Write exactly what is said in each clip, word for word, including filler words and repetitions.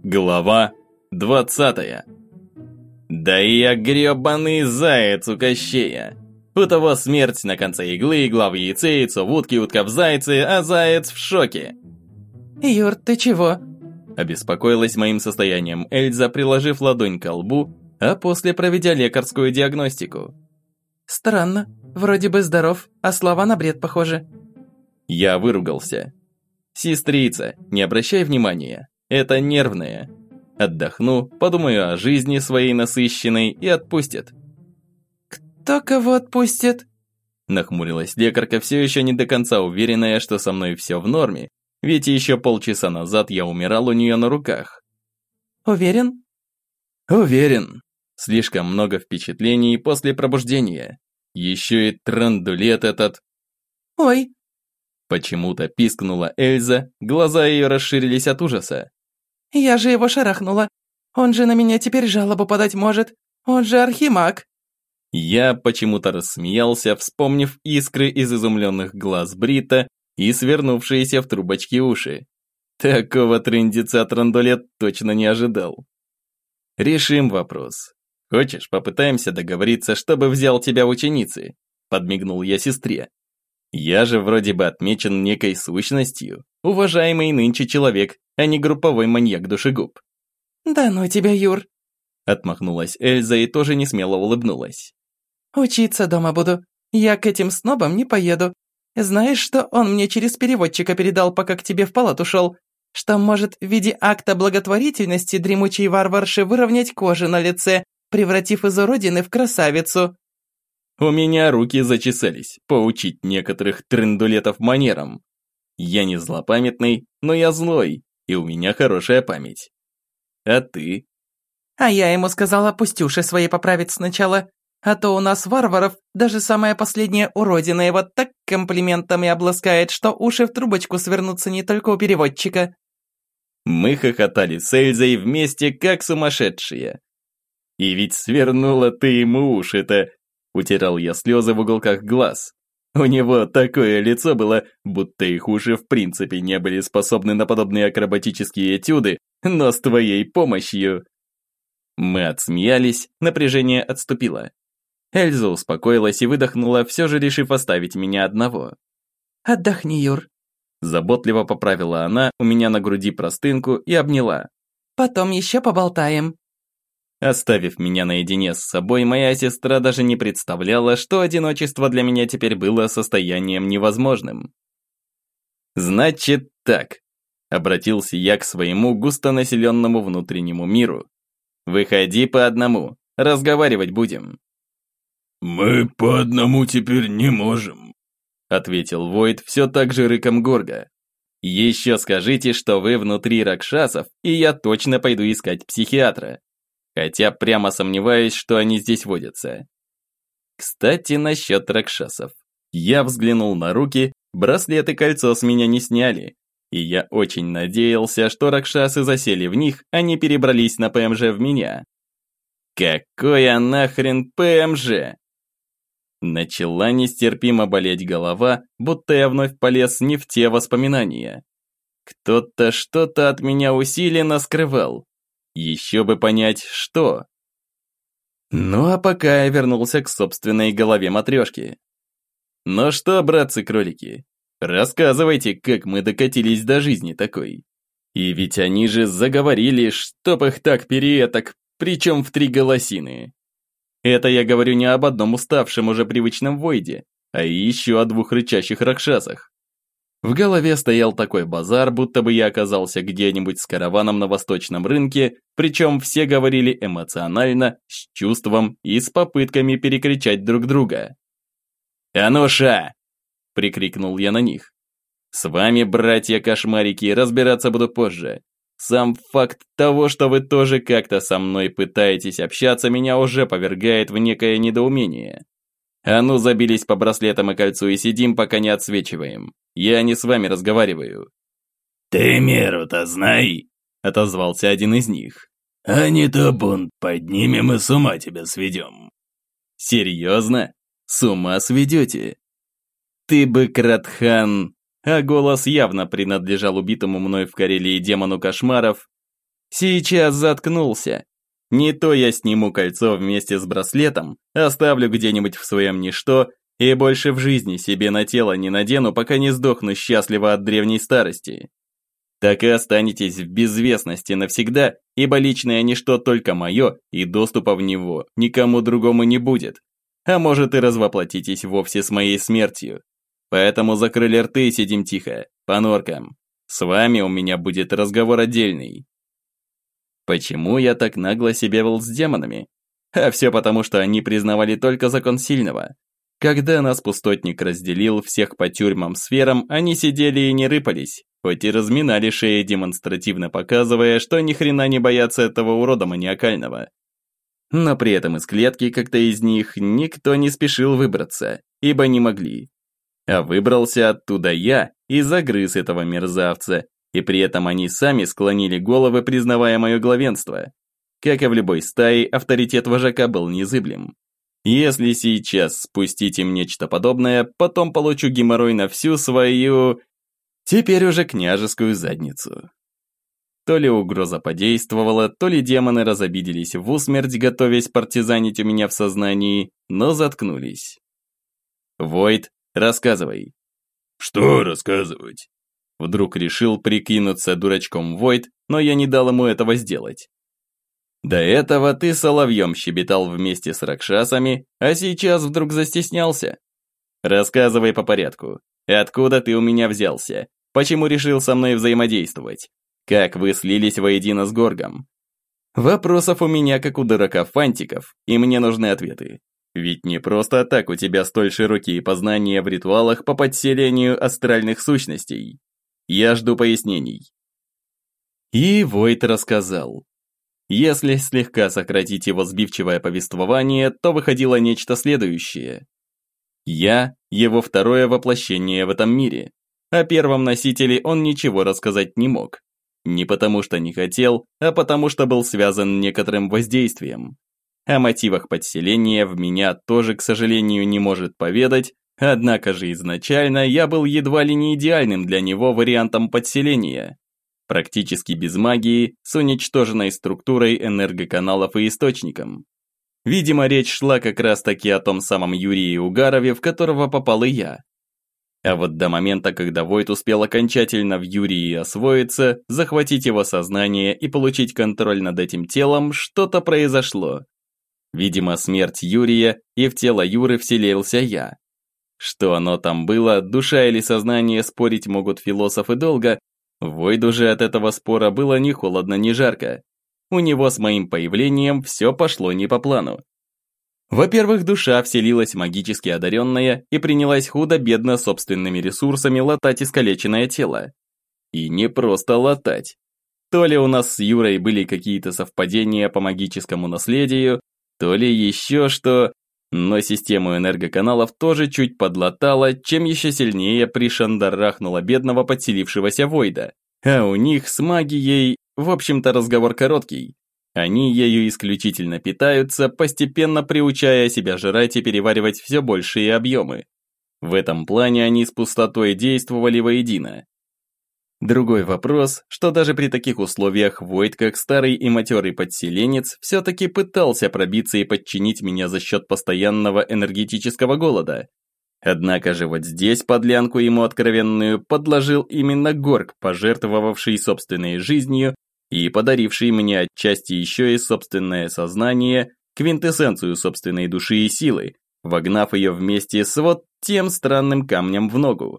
Глава двадцатая. Да и я гребаный заяц у Кощея. У того смерть на конце иглы, игла в яйце, яйцо в утке, утка в зайце, а заяц в шоке. «Юр, ты чего?» Обеспокоилась моим состоянием Эльза, приложив ладонь к лбу, а после проведя лекарскую диагностику. «Странно. Вроде бы здоров, а слова на бред похожи». Я выругался. «Сестрица, не обращай внимания. Это нервное. Отдохну, подумаю о жизни своей насыщенной и отпустит». «Кто кого отпустит?» Нахмурилась лекарка, все еще не до конца уверенная, что со мной все в норме, ведь еще полчаса назад я умирал у нее на руках. «Уверен?» «Уверен. Слишком много впечатлений после пробуждения. Еще и трандулет этот». «Ой!» Почему-то пискнула Эльза, глаза ее расширились от ужаса. «Я же его шарахнула. Он же на меня теперь жалобу подать может. Он же архимаг». Я почему-то рассмеялся, вспомнив искры из изумленных глаз Брита и свернувшиеся в трубочки уши. Такого трындеца трандулет точно не ожидал. «Решим вопрос. Хочешь, попытаемся договориться, чтобы взял тебя в ученицы?» Подмигнул я сестре. «Я же вроде бы отмечен некой сущностью, уважаемый нынче человек, а не групповой маньяк-душегуб». «Да ну тебя, Юр!» Отмахнулась Эльза и тоже несмело улыбнулась. «Учиться дома буду. Я к этим снобам не поеду. Знаешь, что он мне через переводчика передал, пока к тебе в палату шел? Что может в виде акта благотворительности дремучей варварши выровнять кожу на лице, превратив из уродины в красавицу». У меня руки зачесались поучить некоторых трындулетов манерам. Я не злопамятный, но я злой, и у меня хорошая память. А ты? А я ему сказала, пусть уши свои поправить сначала, а то у нас варваров даже самая последняя уродина его так комплиментами обласкает, что уши в трубочку свернутся не только у переводчика. Мы хохотали с Эльзой вместе, как сумасшедшие. И ведь свернула ты ему уши-то. Утирал я слезы в уголках глаз. У него такое лицо было, будто их уши в принципе не были способны на подобные акробатические этюды, но с твоей помощью. Мы отсмеялись, напряжение отступило. Эльза успокоилась и выдохнула, все же решив оставить меня одного. «Отдохни, Юр». Заботливо поправила она у меня на груди простынку и обняла. «Потом еще поболтаем». Оставив меня наедине с собой, моя сестра даже не представляла, что одиночество для меня теперь было состоянием невозможным. «Значит так», — обратился я к своему густонаселенному внутреннему миру. «Выходи по одному, разговаривать будем». «Мы по одному теперь не можем», — ответил Войд все так же рыком горга. «Еще скажите, что вы внутри ракшасов, и я точно пойду искать психиатра. Хотя прямо сомневаюсь, что они здесь водятся». Кстати, насчет ракшасов. Я взглянул на руки, браслет и кольцо с меня не сняли. И я очень надеялся, что ракшасы засели в них, а не перебрались на ПМЖ в меня. Какое нахрен ПМЖ? Начала нестерпимо болеть голова, будто я вновь полез не в те воспоминания. Кто-то что-то от меня усиленно скрывал. Еще бы понять, что. Ну а пока я вернулся к собственной голове матрешки. Ну что, братцы-кролики, рассказывайте, как мы докатились до жизни такой. И ведь они же заговорили, чтоб их так переэтак, причем в три голосины. Это я говорю не об одном уставшем уже привычном Войде, а еще о двух рычащих ракшасах. В голове стоял такой базар, будто бы я оказался где-нибудь с караваном на восточном рынке, причем все говорили эмоционально, с чувством и с попытками перекричать друг друга. «Ануша!» – прикрикнул я на них. «С вами, братья-кошмарики, разбираться буду позже. Сам факт того, что вы тоже как-то со мной пытаетесь общаться, меня уже повергает в некое недоумение. А ну, забились по браслетам и кольцу и сидим, пока не отсвечиваем. Я не с вами разговариваю». «Ты меру-то знай», — отозвался один из них. «А не то бунт поднимем и с ума тебя сведем». «Серьезно? С ума сведете?» «Ты бы, Кратхан...» а голос явно принадлежал убитому мной в Карелии демону кошмаров. Сейчас заткнулся. Не то я сниму кольцо вместе с браслетом, оставлю где-нибудь в своем ничто и больше в жизни себе на тело не надену, пока не сдохну счастливо от древней старости. Так и останетесь в безвестности навсегда, ибо личное ничто только мое, и доступа в него никому другому не будет. А может и развоплотитесь вовсе с моей смертью. Поэтому закрыли рты и сидим тихо, по норкам. С вами у меня будет разговор отдельный. Почему я так нагло себя вел с демонами? А все потому, что они признавали только закон сильного. Когда нас пустотник разделил всех по тюрьмам-сферам, они сидели и не рыпались, хоть и разминали шеи, демонстративно показывая, что ни хрена не боятся этого урода маниакального. Но при этом из клетки, как-то из них, никто не спешил выбраться, ибо не могли. А выбрался оттуда я и загрыз этого мерзавца, и при этом они сами склонили головы, признавая мое главенство. Как и в любой стае, авторитет вожака был незыблем. Если сейчас спустить им нечто подобное, потом получу геморрой на всю свою... теперь уже княжескую задницу. То ли угроза подействовала, то ли демоны разобиделись в усмерть, готовясь партизанить у меня в сознании, но заткнулись. Войд, рассказывай. Что рассказывать? Вдруг решил прикинуться дурачком Войд, но я не дал ему этого сделать. До этого ты соловьем щебетал вместе с ракшасами, а сейчас вдруг застеснялся. Рассказывай по порядку. Откуда ты у меня взялся? Почему решил со мной взаимодействовать? Как вы слились воедино с Горгом? Вопросов у меня как у дурака фантиков, и мне нужны ответы. Ведь не просто так у тебя столь широкие познания в ритуалах по подселению астральных сущностей. Я жду пояснений. И Войд рассказал. Если слегка сократить его сбивчивое повествование, то выходило нечто следующее. Я – его второе воплощение в этом мире. О первом носителе он ничего рассказать не мог. Не потому что не хотел, а потому что был связан некоторым воздействием. О мотивах подселения в меня тоже, к сожалению, не может поведать, однако же изначально я был едва ли не идеальным для него вариантом подселения. Практически без магии, с уничтоженной структурой энергоканалов и источником. Видимо, речь шла как раз таки о том самом Юрии Угарове, в которого попал и я. А вот до момента, когда Войд успел окончательно в Юрии освоиться, захватить его сознание и получить контроль над этим телом, что-то произошло. Видимо, смерть Юрия, и в тело Юры вселился я. Что оно там было, душа или сознание, спорить могут философы долго. Войду же от этого спора было ни холодно, ни жарко. У него с моим появлением все пошло не по плану. Во-первых, душа вселилась магически одаренная и принялась худо-бедно собственными ресурсами латать искалеченное тело. И не просто латать. То ли у нас с Юрой были какие-то совпадения по магическому наследию, то ли еще что, но систему энергоканалов тоже чуть подлатала, чем еще сильнее пришандарахнула бедного подселившегося Войда. А у них с магией, в общем-то, разговор короткий. Они ею исключительно питаются, постепенно приучая себя жрать и переваривать все большие объемы. В этом плане они с пустотой действовали воедино. Другой вопрос, что даже при таких условиях Войд, как старый и матерый подселенец, все-таки пытался пробиться и подчинить меня за счет постоянного энергетического голода. Однако же вот здесь подлянку ему откровенную подложил именно Горг, пожертвовавший собственной жизнью и подаривший мне отчасти еще и собственное сознание, квинтэссенцию собственной души и силы, вогнав ее вместе с вот тем странным камнем в ногу.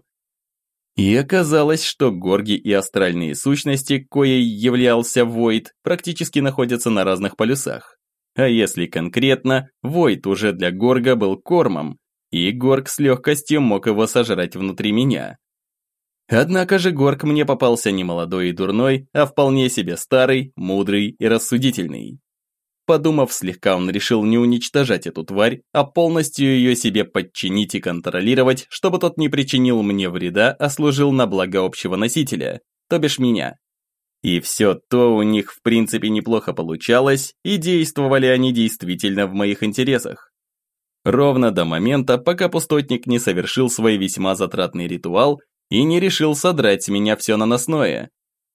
И оказалось, что Горги и астральные сущности, коей являлся Войд, практически находятся на разных полюсах. А если конкретно, Войд уже для Горга был кормом, и Горг с легкостью мог его сожрать внутри меня. Однако же Горг мне попался не молодой и дурной, а вполне себе старый, мудрый и рассудительный. Подумав слегка, он решил не уничтожать эту тварь, а полностью ее себе подчинить и контролировать, чтобы тот не причинил мне вреда, а служил на благо общего носителя, то бишь меня. И все то у них в принципе неплохо получалось, и действовали они действительно в моих интересах. Ровно до момента, пока пустотник не совершил свой весьма затратный ритуал и не решил содрать с меня все наносное.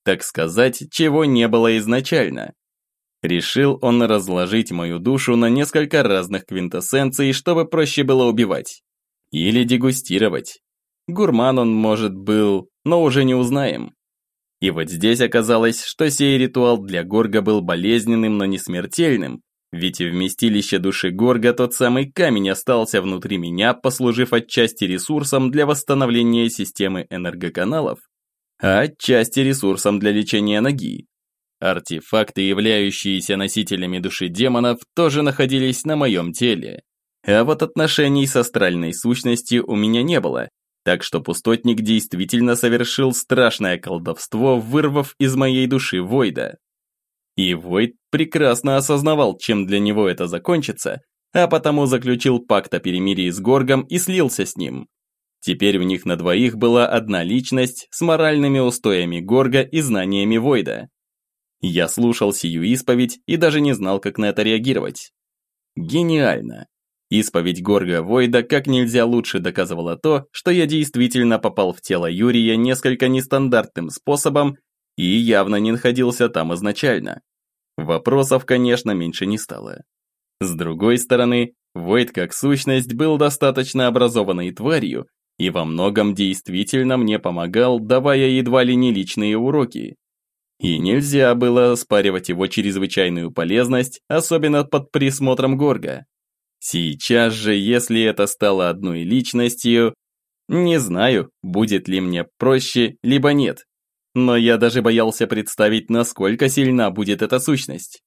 так сказать, чего не было изначально. Решил он разложить мою душу на несколько разных квинтэссенций, чтобы проще было убивать. Или дегустировать. Гурман он, может, был, но уже не узнаем. И вот здесь оказалось, что сей ритуал для Горга был болезненным, но не смертельным, ведь в вместилище души Горга тот самый камень остался внутри меня, послужив отчасти ресурсом для восстановления системы энергоканалов, а отчасти ресурсом для лечения ноги. Артефакты, являющиеся носителями души демонов, тоже находились на моем теле. А вот отношений с астральной сущностью у меня не было, так что пустотник действительно совершил страшное колдовство, вырвав из моей души Войда. И Войд прекрасно осознавал, чем для него это закончится, а потому заключил пакт о перемирии с Горгом и слился с ним. Теперь у них на двоих была одна личность с моральными устоями Горга и знаниями Войда. Я слушал сию исповедь и даже не знал, как на это реагировать. Гениально. Исповедь Горга Войда как нельзя лучше доказывала то, что я действительно попал в тело Юрия несколько нестандартным способом и явно не находился там изначально. Вопросов, конечно, меньше не стало. С другой стороны, Войд как сущность был достаточно образованной тварью и во многом действительно мне помогал, давая едва ли не личные уроки. И нельзя было оспаривать его чрезвычайную полезность, особенно под присмотром Горга. Сейчас же, если это стало одной личностью, не знаю, будет ли мне проще, либо нет. Но я даже боялся представить, насколько сильна будет эта сущность.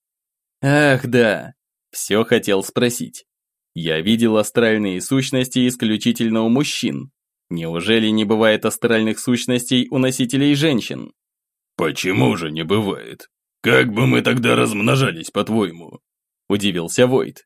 Ах да, все хотел спросить. Я видел астральные сущности исключительно у мужчин. Неужели не бывает астральных сущностей у носителей женщин? «Почему же не бывает? Как бы мы тогда размножались, по-твоему?» Удивился Войд.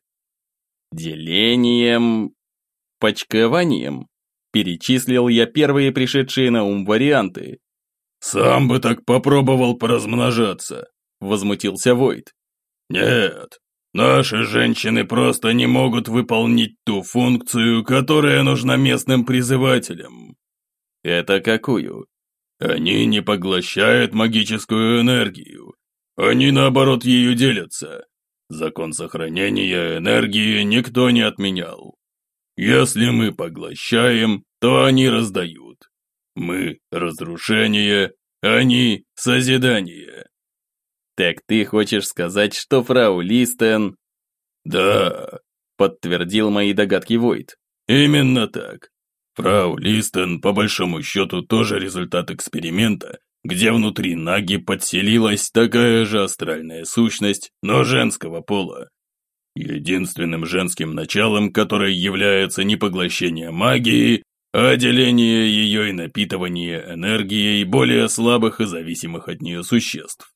Делением... Почкованием. Перечислил я первые пришедшие на ум варианты. «Сам бы так попробовал поразмножаться», — возмутился Войд. «Нет, наши женщины просто не могут выполнить ту функцию, которая нужна местным призывателям». «Это какую?» «Они не поглощают магическую энергию. Они, наоборот, ее делятся. Закон сохранения энергии никто не отменял. Если мы поглощаем, то они раздают. Мы – разрушение, они – созидание». «Так ты хочешь сказать, что фрау Листен...» «Да», – подтвердил мои догадки Войд. «Именно так. Фрау Листен, по большому счету, тоже результат эксперимента, где внутри Наги подселилась такая же астральная сущность, но женского пола. Единственным женским началом, которое является не поглощение магии, а деление ее и напитывание энергией более слабых и зависимых от нее существ».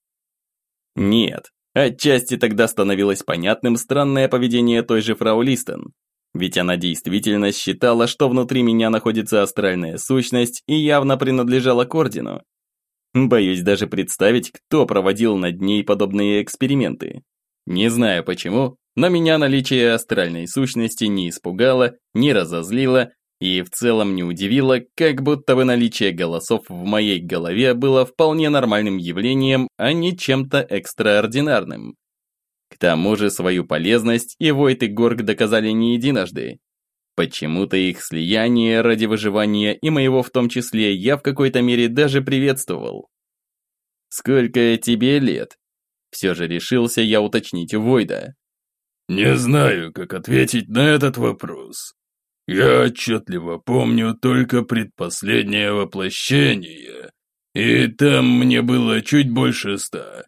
Нет, отчасти тогда становилось понятным странное поведение той же фрау Листен. Ведь она действительно считала, что внутри меня находится астральная сущность и явно принадлежала к ордену. Боюсь даже представить, кто проводил над ней подобные эксперименты. Не знаю почему, но меня наличие астральной сущности не испугало, не разозлило и в целом не удивило, как будто бы наличие голосов в моей голове было вполне нормальным явлением, а не чем-то экстраординарным. К тому же свою полезность и Войд, и Горг доказали не единожды. Почему-то их слияние ради выживания и моего в том числе я в какой-то мере даже приветствовал. «Сколько тебе лет?» Все же решился я уточнить у Войда. «Не знаю, как ответить на этот вопрос. Я отчетливо помню только предпоследнее воплощение, и там мне было чуть больше ста».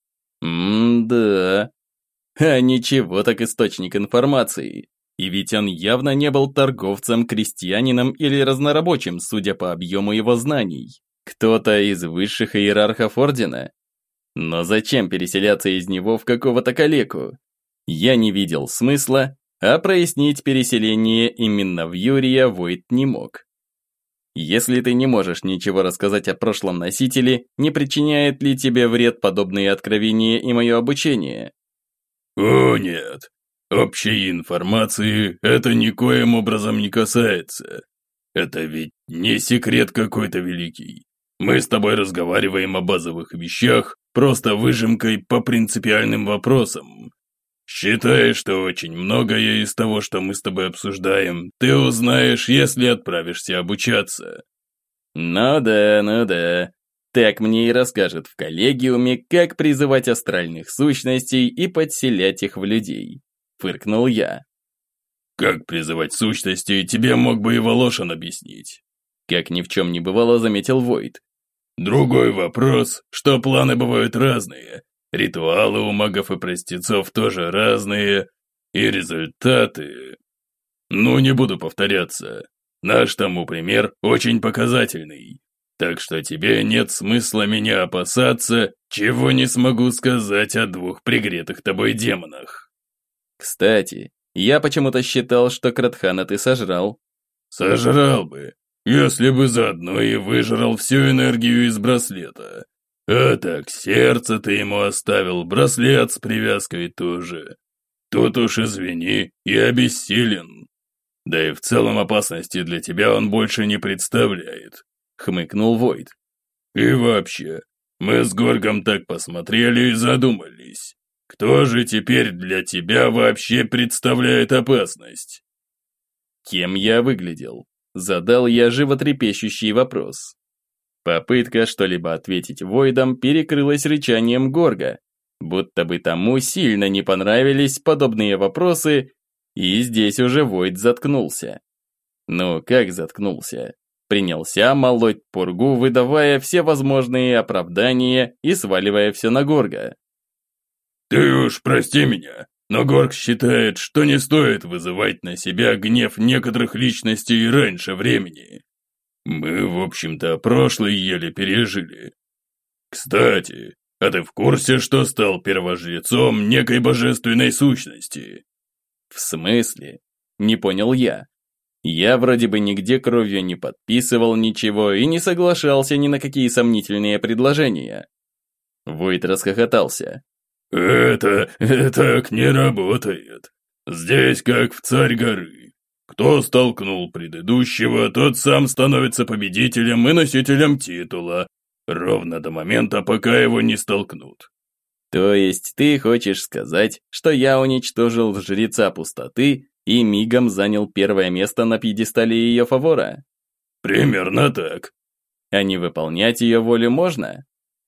«М-да. А ничего так источник информации. И ведь он явно не был торговцем, крестьянином или разнорабочим, судя по объему его знаний. Кто-то из высших иерархов ордена? Но зачем переселяться из него в какого-то калеку? Я не видел смысла, а прояснить переселение именно в Юрия Войд не мог. Если ты не можешь ничего рассказать о прошлом носителе, не причиняет ли тебе вред подобные откровения и мое обучение? «О, нет. Общей информации это никоим образом не касается. Это ведь не секрет какой-то великий. Мы с тобой разговариваем о базовых вещах, просто выжимкой по принципиальным вопросам. Считай, что очень многое из того, что мы с тобой обсуждаем, ты узнаешь, если отправишься обучаться». «Ну да, ну да. Так мне и расскажет в коллегиуме, как призывать астральных сущностей и подселять их в людей», – фыркнул я. «Как призывать сущности, тебе мог бы и Волошин объяснить», – как ни в чем не бывало, заметил Войд. «Другой вопрос, что планы бывают разные, ритуалы у магов и простецов тоже разные, и результаты... Ну, не буду повторяться, наш тому пример очень показательный. Так что тебе нет смысла меня опасаться, чего не смогу сказать о двух пригретых тобой демонах». «Кстати, я почему-то считал, что Кратхана ты сожрал». «Сожрал бы, если бы заодно и выжрал всю энергию из браслета. А так сердце ты ему оставил, браслет с привязкой тоже. Тут уж извини, я обессилен. Да и в целом опасности для тебя он больше не представляет», — хмыкнул Войд. «И вообще, мы с Горгом так посмотрели и задумались. Кто же теперь для тебя вообще представляет опасность?» «Кем я выглядел?» — задал я животрепещущий вопрос. Попытка что-либо ответить Войдом перекрылась рычанием Горга, будто бы тому сильно не понравились подобные вопросы, и здесь уже Войд заткнулся. Ну, как заткнулся? Принялся молоть пургу, выдавая все возможные оправдания и сваливая все на Горга. «Ты уж прости меня, но Горг считает, что не стоит вызывать на себя гнев некоторых личностей раньше времени. Мы, в общем-то, прошлое еле пережили. Кстати, а ты в курсе, что стал первожрецом некой божественной сущности?» «В смысле?» – не понял я. Я вроде бы нигде кровью не подписывал ничего и не соглашался ни на какие сомнительные предложения. Войд расхохотался. «Это... так не работает. Здесь как в Царь горы. Кто столкнул предыдущего, тот сам становится победителем и носителем титула, ровно до момента, пока его не столкнут». «То есть ты хочешь сказать, что я уничтожил жреца пустоты и мигом занял первое место на пьедестале ее фавора?» «Примерно так». «А не выполнять ее волю можно?»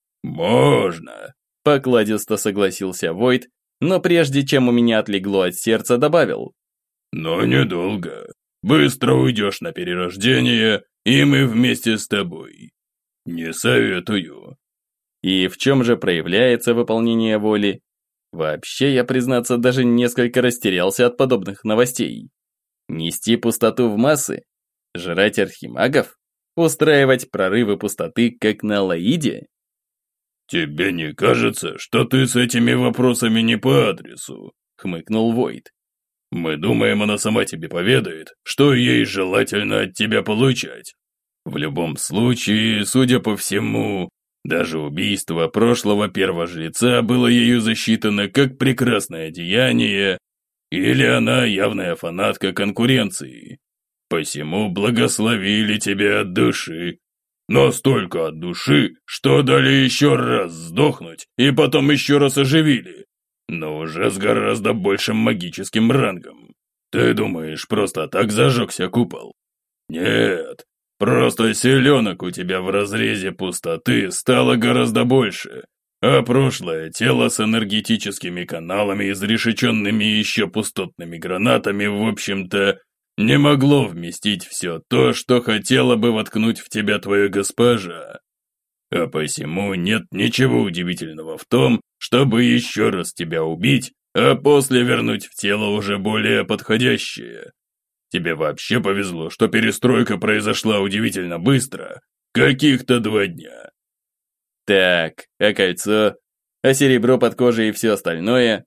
«Можно», – покладисто согласился Войд, но прежде чем у меня отлегло от сердца, добавил. «Но недолго. Быстро уйдешь на перерождение, и мы вместе с тобой. Не советую». И в чем же проявляется выполнение воли? Вообще, я, признаться, даже несколько растерялся от подобных новостей. Нести пустоту в массы? Жрать архимагов? Устраивать прорывы пустоты, как на Лаиде? «Тебе не кажется, что ты с этими вопросами не по адресу?» — хмыкнул Войд. «Мы думаем, она сама тебе поведает, что ей желательно от тебя получать. В любом случае, судя по всему, даже убийство прошлого первожреца было ею засчитано как прекрасное деяние, или она явная фанатка конкуренции. Посему благословили тебя от души. Настолько от души, что дали еще раз сдохнуть и потом еще раз оживили, но уже с гораздо большим магическим рангом. Ты думаешь, просто так зажегся купол? Нет, просто селенок у тебя в разрезе пустоты стало гораздо больше, а прошлое тело с энергетическими каналами, изрешеченными еще пустотными гранатами, в общем-то, не могло вместить все то, что хотела бы воткнуть в тебя твоя госпожа. А посему нет ничего удивительного в том, чтобы еще раз тебя убить, а после вернуть в тело уже более подходящее. Тебе вообще повезло, что перестройка произошла удивительно быстро, каких-то два дня». «Так, а кольцо? А серебро под кожей и все остальное?»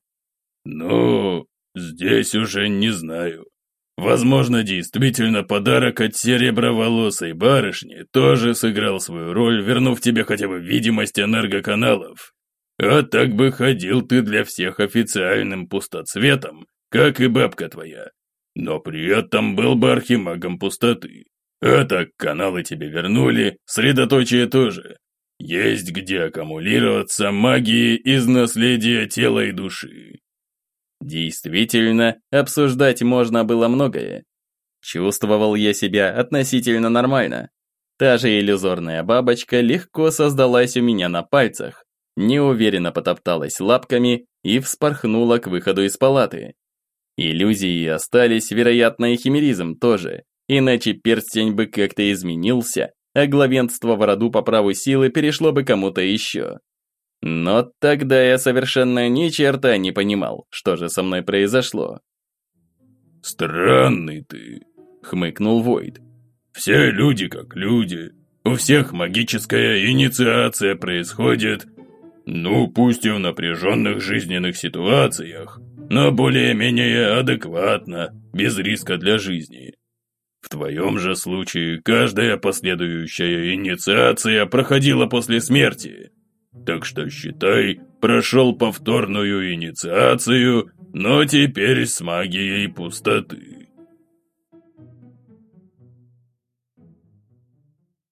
«Ну, здесь уже не знаю. Возможно, действительно подарок от сереброволосой барышни тоже сыграл свою роль, вернув тебе хотя бы видимость энергоканалов. А так бы ходил ты для всех официальным пустоцветом, как и бабка твоя, но при этом был бы архимагом пустоты. А так каналы тебе вернули, средоточие тоже. Есть где аккумулироваться магии из наследия тела и души. Действительно, обсуждать можно было многое. Чувствовал я себя относительно нормально. Та же иллюзорная бабочка легко создалась у меня на пальцах, неуверенно потопталась лапками и вспорхнула к выходу из палаты. Иллюзии остались, вероятно, и химеризм тоже, иначе перстень бы как-то изменился, а главенство в роду по праву силы перешло бы кому-то еще. Но тогда я совершенно ни черта не понимал, что же со мной произошло. «Странный ты», — хмыкнул Войд. «Все люди как люди, у всех магическая инициация происходит, ну пусть и в напряженных жизненных ситуациях, но более-менее адекватно, без риска для жизни. В твоем же случае каждая последующая инициация проходила после смерти. Так что считай, прошел повторную инициацию, но теперь с магией пустоты».